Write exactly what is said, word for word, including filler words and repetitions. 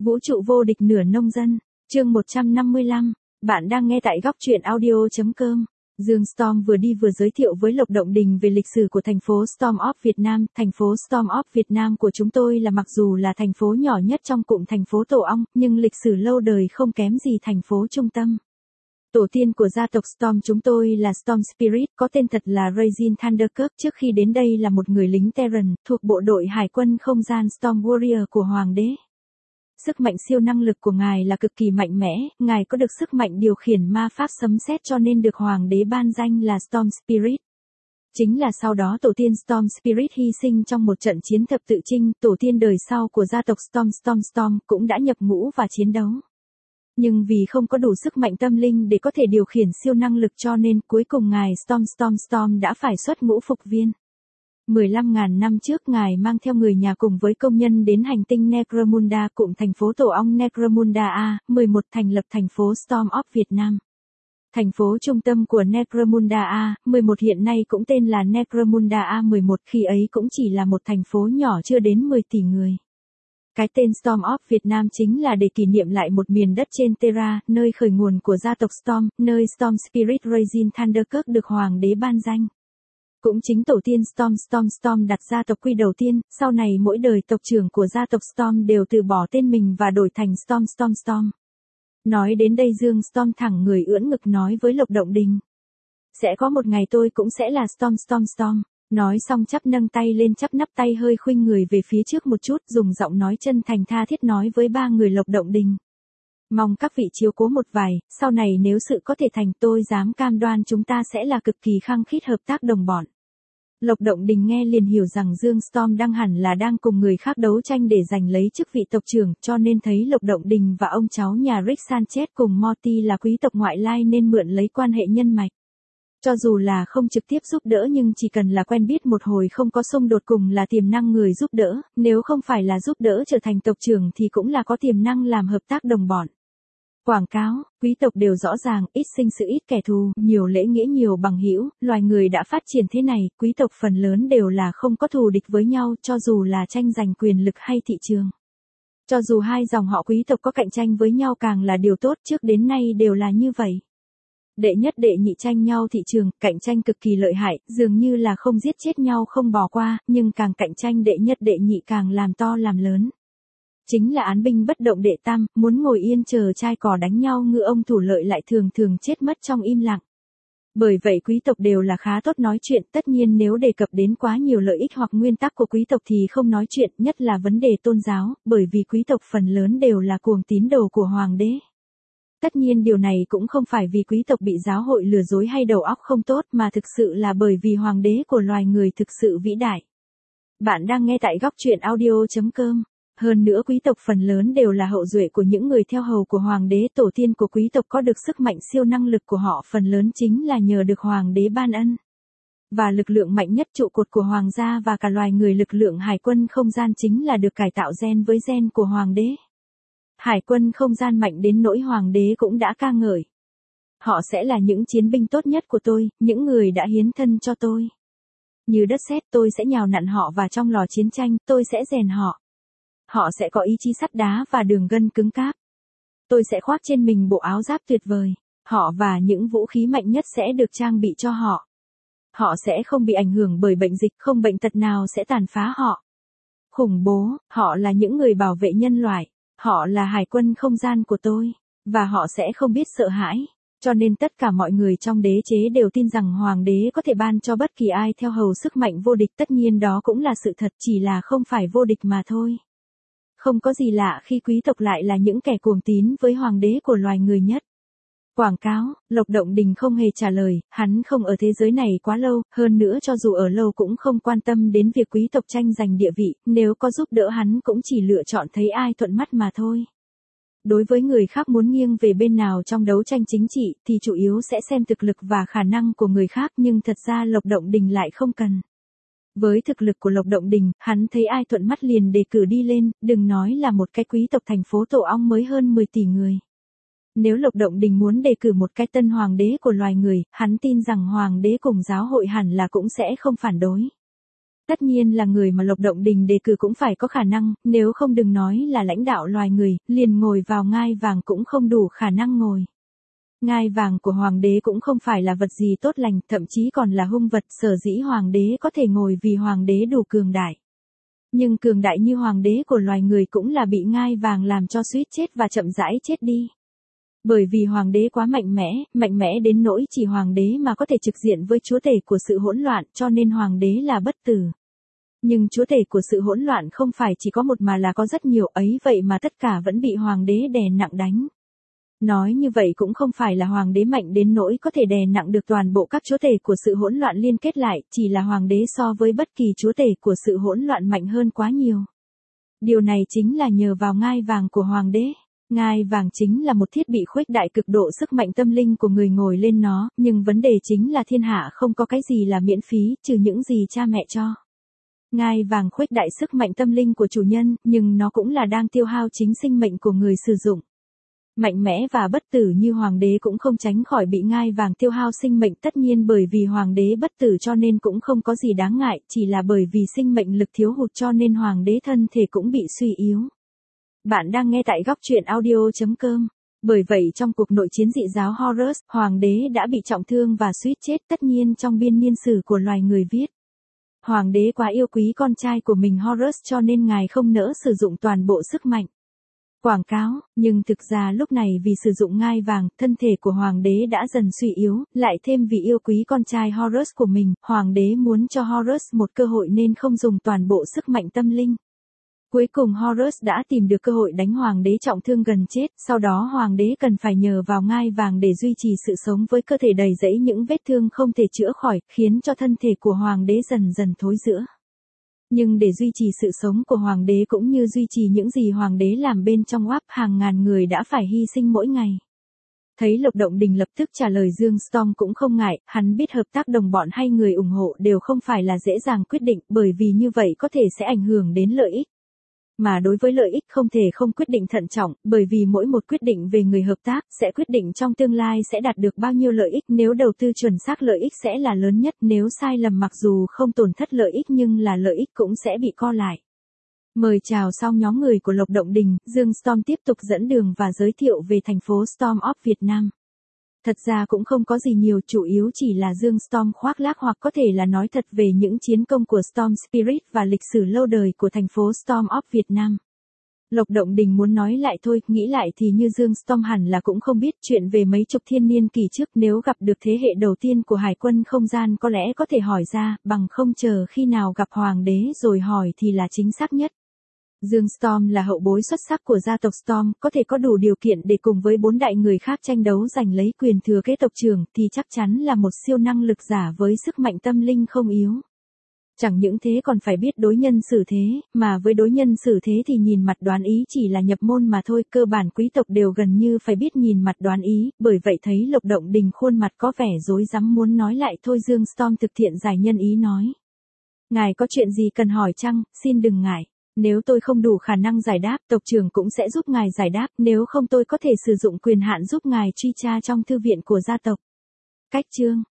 Vũ trụ vô địch nửa nông dân, chương một trăm năm mươi lăm, bạn đang nghe tại góc truyện audio chấm com. Dương Storm vừa đi vừa giới thiệu với Lộc Động Đình về lịch sử của thành phố Storm of Việt Nam. Thành phố Storm of Việt Nam của chúng tôi là mặc dù là thành phố nhỏ nhất trong cụm thành phố Tổ Ong, nhưng lịch sử lâu đời không kém gì thành phố trung tâm. Tổ tiên của gia tộc Storm chúng tôi là Storm Spirit, có tên thật là Raging Thunderkirk. Trước khi đến đây là một người lính Terran, thuộc bộ đội hải quân không gian Storm Warrior của Hoàng đế. Sức mạnh siêu năng lực của ngài là cực kỳ mạnh mẽ, ngài có được sức mạnh điều khiển ma pháp sấm sét cho nên được Hoàng đế ban danh là Storm Spirit. Chính là sau đó tổ tiên Storm Spirit hy sinh trong một trận chiến thập tự chinh, tổ tiên đời sau của gia tộc Storm Storm Storm cũng đã nhập ngũ và chiến đấu. Nhưng vì không có đủ sức mạnh tâm linh để có thể điều khiển siêu năng lực cho nên cuối cùng ngài Storm Storm Storm đã phải xuất ngũ phục viên. mười lăm nghìn năm trước ngài mang theo người nhà cùng với công nhân đến hành tinh Necromunda, cụm thành phố Tổ Ong Necromunda A mười một thành lập thành phố Storm of Việt Nam. Thành phố trung tâm của Necromunda A mười một hiện nay cũng tên là Necromunda A mười một, khi ấy cũng chỉ là một thành phố nhỏ chưa đến mười tỷ người. Cái tên Storm of Việt Nam chính là để kỷ niệm lại một miền đất trên Terra, nơi khởi nguồn của gia tộc Storm, nơi Storm Spirit Raging Thunderkirk được Hoàng đế ban danh. Cũng chính tổ tiên Storm Storm Storm đặt ra tộc quy đầu tiên, sau này mỗi đời tộc trưởng của gia tộc Storm đều từ bỏ tên mình và đổi thành Storm Storm Storm. Nói đến đây Dương Storm thẳng người ưỡn ngực nói với Lộc Động Đình. Sẽ có một ngày tôi cũng sẽ là Storm Storm Storm. Nói xong chắp nâng tay lên, chắp nắp tay hơi khuynh người về phía trước một chút, dùng giọng nói chân thành tha thiết nói với ba người Lộc Động Đình. Mong các vị chiếu cố một vài, sau này nếu sự có thể thành tôi dám cam đoan chúng ta sẽ là cực kỳ khăng khít hợp tác đồng bọn. Lộc Động Đình nghe liền hiểu rằng Dương Storm đang hẳn là đang cùng người khác đấu tranh để giành lấy chức vị tộc trưởng, cho nên thấy Lộc Động Đình và ông cháu nhà Rick Sanchez cùng Morty là quý tộc ngoại lai nên mượn lấy quan hệ nhân mạch. Cho dù là không trực tiếp giúp đỡ nhưng chỉ cần là quen biết một hồi không có xung đột cùng là tiềm năng người giúp đỡ, nếu không phải là giúp đỡ trở thành tộc trưởng thì cũng là có tiềm năng làm hợp tác đồng bọn. Quảng cáo, quý tộc đều rõ ràng, ít sinh sự ít kẻ thù, nhiều lễ nghĩa nhiều bằng hữu, loài người đã phát triển thế này, quý tộc phần lớn đều là không có thù địch với nhau cho dù là tranh giành quyền lực hay thị trường. Cho dù hai dòng họ quý tộc có cạnh tranh với nhau càng là điều tốt, trước đến nay đều là như vậy. Đệ nhất đệ nhị tranh nhau thị trường, cạnh tranh cực kỳ lợi hại, dường như là không giết chết nhau không bỏ qua, nhưng càng cạnh tranh đệ nhất đệ nhị càng làm to làm lớn. Chính là án binh bất động đệ tam, muốn ngồi yên chờ trai cò đánh nhau ngựa ông thủ lợi lại thường thường chết mất trong im lặng. Bởi vậy quý tộc đều là khá tốt nói chuyện, tất nhiên nếu đề cập đến quá nhiều lợi ích hoặc nguyên tắc của quý tộc thì không nói chuyện, nhất là vấn đề tôn giáo, bởi vì quý tộc phần lớn đều là cuồng tín đồ của Hoàng đế. Tất nhiên điều này cũng không phải vì quý tộc bị giáo hội lừa dối hay đầu óc không tốt mà thực sự là bởi vì Hoàng đế của loài người thực sự vĩ đại. Bạn đang nghe tại góc truyện audio chấm com. Hơn nữa quý tộc phần lớn đều là hậu duệ của những người theo hầu của Hoàng đế, tổ tiên của quý tộc có được sức mạnh siêu năng lực của họ phần lớn chính là nhờ được Hoàng đế ban ân. Và lực lượng mạnh nhất trụ cột của Hoàng gia và cả loài người lực lượng hải quân không gian chính là được cải tạo gen với gen của Hoàng đế. Hải quân không gian mạnh đến nỗi Hoàng đế cũng đã ca ngợi. Họ sẽ là những chiến binh tốt nhất của tôi, những người đã hiến thân cho tôi. Như đất sét tôi sẽ nhào nặn họ và trong lò chiến tranh tôi sẽ rèn họ. Họ sẽ có ý chí sắt đá và đường gân cứng cáp. Tôi sẽ khoác trên mình bộ áo giáp tuyệt vời. Họ và những vũ khí mạnh nhất sẽ được trang bị cho họ. Họ sẽ không bị ảnh hưởng bởi bệnh dịch, không bệnh tật nào sẽ tàn phá họ. Khủng bố, họ là những người bảo vệ nhân loại. Họ là hải quân không gian của tôi. Và họ sẽ không biết sợ hãi. Cho nên tất cả mọi người trong đế chế đều tin rằng Hoàng đế có thể ban cho bất kỳ ai theo hầu sức mạnh vô địch, tất nhiên đó cũng là sự thật, chỉ là không phải vô địch mà thôi. Không có gì lạ khi quý tộc lại là những kẻ cuồng tín với Hoàng đế của loài người nhất. Quảng cáo, Lộc Động Đình không hề trả lời, hắn không ở thế giới này quá lâu, hơn nữa cho dù ở lâu cũng không quan tâm đến việc quý tộc tranh giành địa vị, nếu có giúp đỡ hắn cũng chỉ lựa chọn thấy ai thuận mắt mà thôi. Đối với người khác muốn nghiêng về bên nào trong đấu tranh chính trị thì chủ yếu sẽ xem thực lực và khả năng của người khác, nhưng thật ra Lộc Động Đình lại không cần. Với thực lực của Lộc Động Đình, hắn thấy ai thuận mắt liền đề cử đi lên, đừng nói là một cái quý tộc thành phố Tổ Ong mới hơn mười tỷ người. Nếu Lộc Động Đình muốn đề cử một cái tân hoàng đế của loài người, hắn tin rằng hoàng đế cùng giáo hội hẳn là cũng sẽ không phản đối. Tất nhiên là người mà Lộc Động Đình đề cử cũng phải có khả năng, nếu không đừng nói là lãnh đạo loài người, liền ngồi vào ngai vàng cũng không đủ khả năng ngồi. Ngai vàng của hoàng đế cũng không phải là vật gì tốt lành, thậm chí còn là hung vật, sở dĩ hoàng đế có thể ngồi vì hoàng đế đủ cường đại. Nhưng cường đại như hoàng đế của loài người cũng là bị ngai vàng làm cho suýt chết và chậm rãi chết đi. Bởi vì hoàng đế quá mạnh mẽ, mạnh mẽ đến nỗi chỉ hoàng đế mà có thể trực diện với chúa tể của sự hỗn loạn, cho nên hoàng đế là bất tử. Nhưng chúa tể của sự hỗn loạn không phải chỉ có một mà là có rất nhiều, ấy vậy mà tất cả vẫn bị hoàng đế đè nặng đánh. Nói như vậy cũng không phải là hoàng đế mạnh đến nỗi có thể đè nặng được toàn bộ các chúa tể của sự hỗn loạn liên kết lại, chỉ là hoàng đế so với bất kỳ chúa tể của sự hỗn loạn mạnh hơn quá nhiều. Điều này chính là nhờ vào ngai vàng của hoàng đế. Ngai vàng chính là một thiết bị khuếch đại cực độ sức mạnh tâm linh của người ngồi lên nó, nhưng vấn đề chính là thiên hạ không có cái gì là miễn phí, trừ những gì cha mẹ cho. Ngai vàng khuếch đại sức mạnh tâm linh của chủ nhân, nhưng nó cũng là đang tiêu hao chính sinh mệnh của người sử dụng. Mạnh mẽ và bất tử như hoàng đế cũng không tránh khỏi bị ngai vàng tiêu hao sinh mệnh, tất nhiên bởi vì hoàng đế bất tử cho nên cũng không có gì đáng ngại, chỉ là bởi vì sinh mệnh lực thiếu hụt cho nên hoàng đế thân thể cũng bị suy yếu. Bạn đang nghe tại góc truyện audio chấm com. Bởi vậy trong cuộc nội chiến dị giáo Horus, hoàng đế đã bị trọng thương và suýt chết, tất nhiên trong biên niên sử của loài người viết. Hoàng đế quá yêu quý con trai của mình Horus cho nên ngài không nỡ sử dụng toàn bộ sức mạnh. Quảng cáo, nhưng thực ra lúc này vì sử dụng ngai vàng, thân thể của hoàng đế đã dần suy yếu, lại thêm vì yêu quý con trai Horus của mình, hoàng đế muốn cho Horus một cơ hội nên không dùng toàn bộ sức mạnh tâm linh. Cuối cùng Horus đã tìm được cơ hội đánh hoàng đế trọng thương gần chết, sau đó hoàng đế cần phải nhờ vào ngai vàng để duy trì sự sống với cơ thể đầy rẫy những vết thương không thể chữa khỏi, khiến cho thân thể của hoàng đế dần dần thối rữa. Nhưng để duy trì sự sống của hoàng đế cũng như duy trì những gì hoàng đế làm bên trong oáp, hàng ngàn người đã phải hy sinh mỗi ngày. Thấy Lộc Động Đình lập tức trả lời, Dương Storm cũng không ngại, hắn biết hợp tác đồng bọn hay người ủng hộ đều không phải là dễ dàng quyết định, bởi vì như vậy có thể sẽ ảnh hưởng đến lợi ích. Mà đối với lợi ích không thể không quyết định thận trọng, bởi vì mỗi một quyết định về người hợp tác sẽ quyết định trong tương lai sẽ đạt được bao nhiêu lợi ích, nếu đầu tư chuẩn xác lợi ích sẽ là lớn nhất, nếu sai lầm mặc dù không tổn thất lợi ích nhưng là lợi ích cũng sẽ bị co lại. Mời chào xong nhóm người của Lộc Động Đình, Dương Storm tiếp tục dẫn đường và giới thiệu về thành phố Storm of Việt Nam. Thật ra cũng không có gì nhiều, chủ yếu chỉ là Dương Storm khoác lác hoặc có thể là nói thật về những chiến công của Storm Spirit và lịch sử lâu đời của thành phố Storm of Việt Nam. Lộc Động Đình muốn nói lại thôi, nghĩ lại thì như Dương Storm hẳn là cũng không biết chuyện về mấy chục thiên niên kỷ trước, nếu gặp được thế hệ đầu tiên của Hải quân không gian có lẽ có thể hỏi ra, bằng không chờ khi nào gặp hoàng đế rồi hỏi thì là chính xác nhất. Dương Storm là hậu bối xuất sắc của gia tộc Storm, có thể có đủ điều kiện để cùng với bốn đại người khác tranh đấu giành lấy quyền thừa kế tộc trưởng, thì chắc chắn là một siêu năng lực giả với sức mạnh tâm linh không yếu. Chẳng những thế còn phải biết đối nhân xử thế, mà với đối nhân xử thế thì nhìn mặt đoán ý chỉ là nhập môn mà thôi, cơ bản quý tộc đều gần như phải biết nhìn mặt đoán ý, bởi vậy thấy Lộc Động Đình khuôn mặt có vẻ rối rắm muốn nói lại thôi, Dương Storm thực thiện giải nhân ý nói. Ngài có chuyện gì cần hỏi chăng, xin đừng ngại. Nếu tôi không đủ khả năng giải đáp, tộc trưởng cũng sẽ giúp ngài giải đáp, nếu không tôi có thể sử dụng quyền hạn giúp ngài truy tra trong thư viện của gia tộc. Cách chương